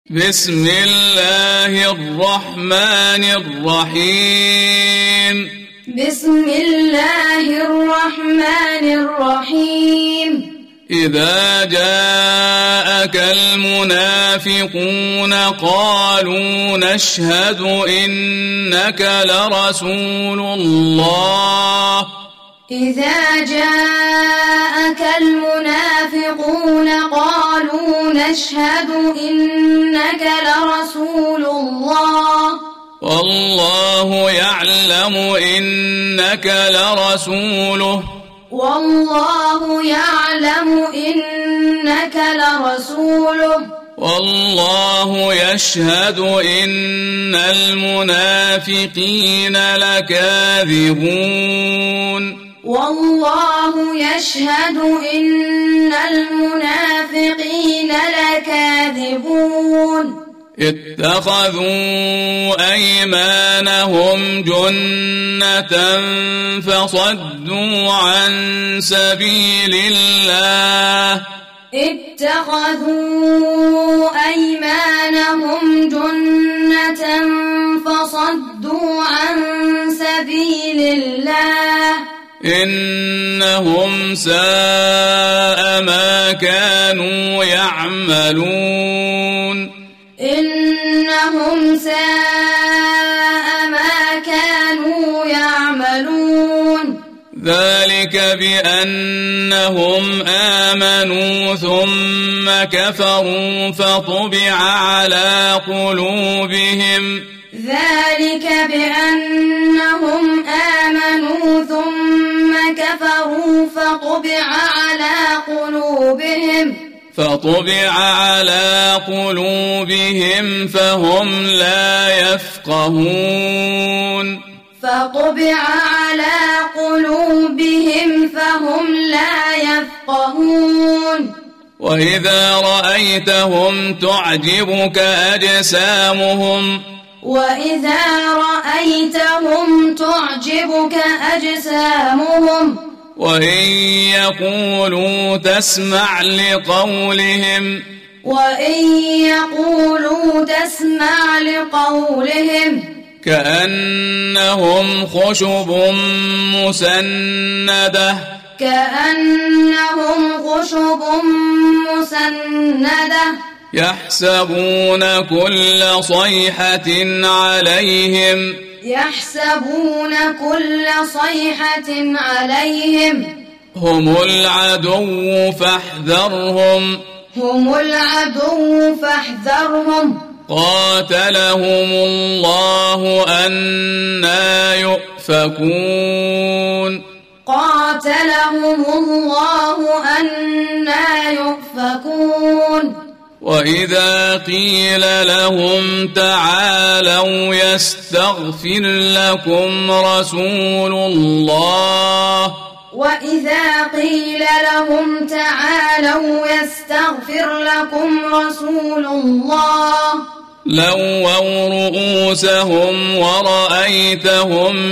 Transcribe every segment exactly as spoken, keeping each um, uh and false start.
بسم الله الرحمن الرحيم بسم الله الرحمن الرحيم إذا جاءك المنافقون قالوا نشهد إنك لرسول الله إذا جاءك المنافقون قالوا نشهد إنك لرسول الله والله يعلم إنك لرسوله والله يعلم إنك لرسوله والله يشهد إن المنافقين لكاذبون والله يشهد إن المنافقين لكاذبون اتخذوا أيمانهم جنة فصدوا عن سبيل الله اتخذوا أيمانهم جنة فصدوا عن سبيل الله إنهم ساء ما كانوا يعملون إنهم ساء ما كانوا يعملون ذلك بأنهم آمنوا ثم كفروا فطبع على قلوبهم ذلك بأنهم آمنوا ثم كفروا فطبع على قلوبهم فطبع على قلوبهم فهم لا يفقهون فطبع على قلوبهم فهم لا يفقهون وإذا رأيتهم تعجبك أجسامهم وإذا رأيتهم تعجبك أجسامهم وإن يقولوا تسمع لقولهم وإن يقولوا تسمع لقولهم كأنهم خشب مسندة كأنهم خشب مسندة يحسبون كل صيحة عليهم يحسبون كل صيحة عليهم هم العدو فاحذرهم هم العدو فاحذرهم قاتلهم الله أنى يؤفكون قاتلهم الله أنى يؤفكون وإذا قيل لهم تعالوا يستغفر لكم رسول الله وإذا قيل لهم تعالوا يستغفر لكم رسول الله لووا رؤوسهم ورأيتهم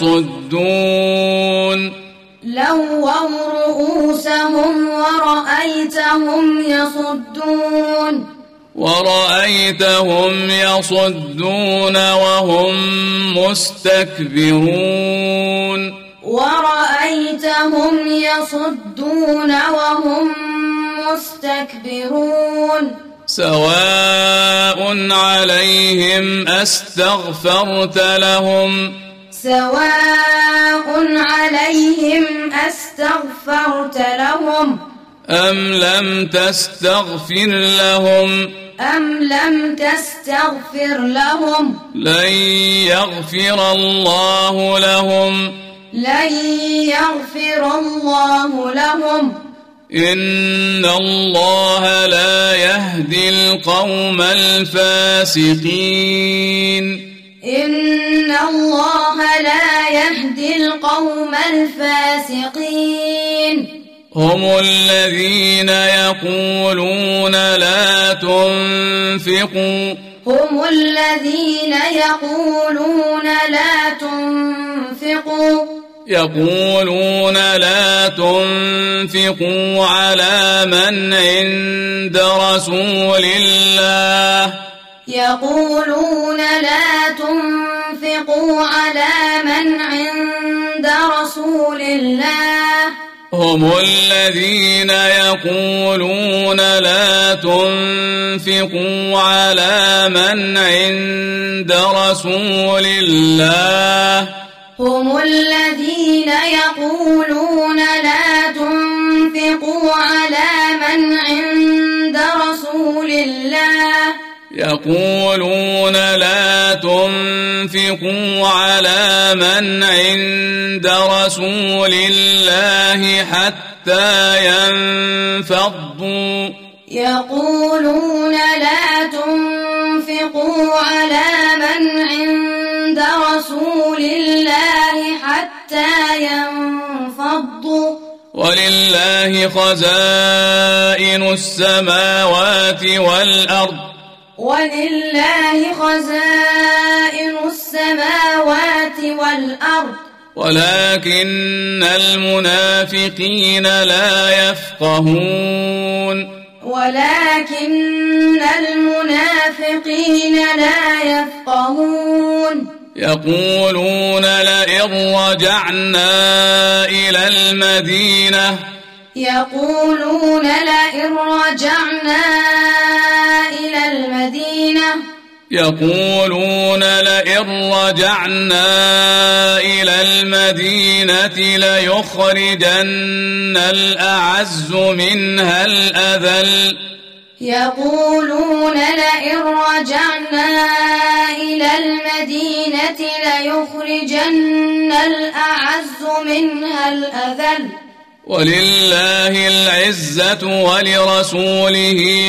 يصدون لووا رؤوسهم ورأيتهم يصدون ورأيتهم يصدون وهم مستكبرون ورأيتهم يصدون وهم مستكبرون سواء عليهم أستغفرت لهم سواء عليهم أستغفرت لهم أم لم تستغفر لهم أم لم تستغفر لهم لن يغفر الله لهم لن يغفر الله لهم إن الله لا يهدي القوم الفاسقين إن الله لا يهدي القوم الفاسقين هم الذين يقولون لا تنفقوا هم الذين يقولون لا تنفقوا يقولون لا تنفقوا على من عند رسول الله يقولون لا تنفقوا على من عند رسول الله هم الذين يقولون لا تنفقوا على من عند رسول الله هم الذين يقولون لا تنفقوا على من عند رسول الله يقولون لا تنفقوا على من عند رسول الله حتى ينفضوا يقولون لا تنفقوا على من عند رسول الله حتى ينفضوا ولله خزائن السماوات والأرض ولله خزائن السماوات والأرض ولكن المنافقين لا يفقهون ولكن المنافقين لا يفقهون يقولون لئن رجعنا إلى المدينة يقولون لئن رجعنا إلى المدينة يقولون لئن رجعنا إلى المدينة ليخرجن الأعز منها الأذل يقولون لئن رجعنا إلى المدينة ليخرجن الأعز منها الأذل ولله العزة ولرسوله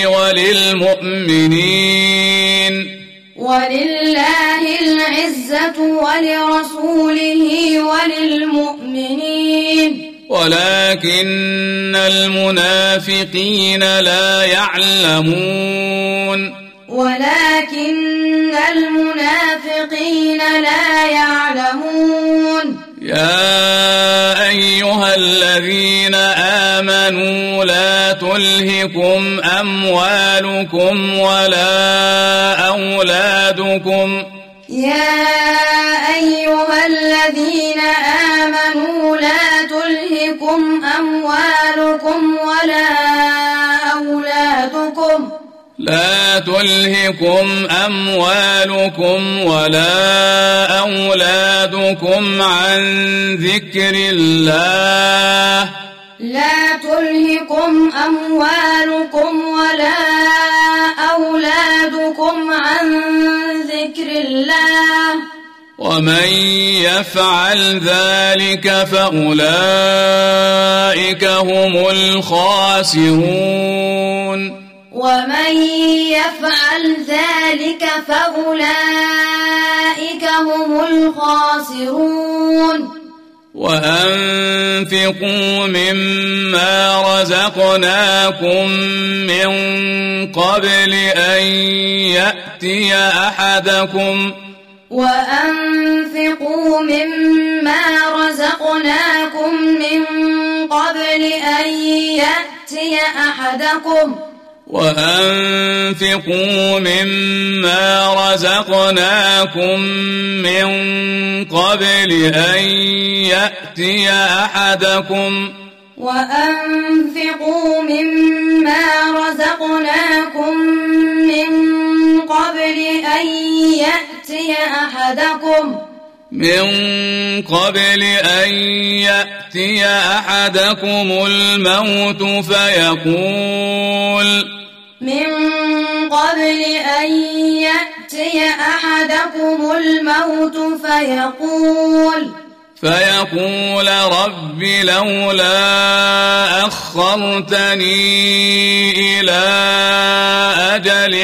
وللمؤمنين ولله العزة ولرسوله وللمؤمنين ولكن المنافقين لا يعلمون ولكن المنافقين لا يعلمون يا أيها الذين آمنوا لا تلهكم أموالكم ولا أولادكم يا أيها الذين آمنوا لا تلهكم أموالكم ولا أولادكم لا تلهكم أموالكم ولا أولادكم عن ذكر الله لا تلهكم أموالكم ولا أولادكم عن ذكر الله ومن يفعل ذلك فأولئك هم الخاسرون ومن يفعل ذلك فأولئك هم الخاسرون وأنفقوا مما رزقناكم من قبل أن يأتي أحدكم وأنفقوا مما رزقناكم من قبل أن يأتي أحدكم وأنفقوا مما رزقناكم من قبل أن يأتي أحدكم وأنفقوا مما رزقناكم من قبل أن يأتي أحدكم من قبل أن يأتي أحدكم الموت فيقول من قبل أن يأتي أحدكم الموت فيقول فيقول رب لولا أخرتني إلى أجل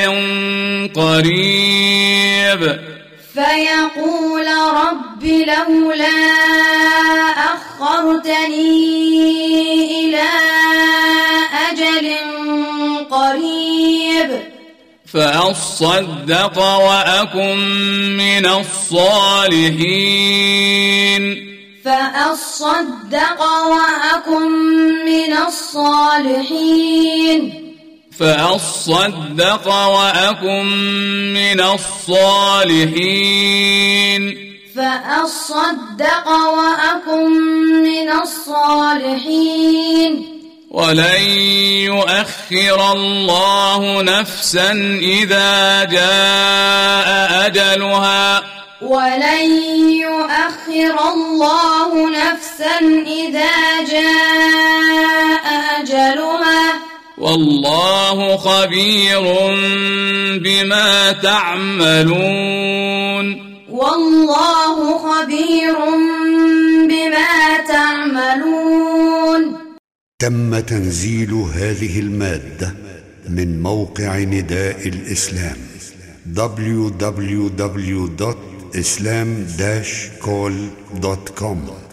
قريب فيقول رب لولا أخرتني إلى أجل قريب فأصدق وأكن من الصالحين فأصدق وأكن من الصالحين فأصدق وأكن من الصالحين فأصدق وأكن من الصالحين ولن يؤخر الله نفسا إذا جاء أجلها ولن يؤخر الله نفسا إذا جاء أجلها والله خبير بما تعملون والله خبير بما تعملون. تم تنزيل هذه المادة من موقع نداء الإسلام دبليو دبليو دبليو دوت islam dash call دوت كوم.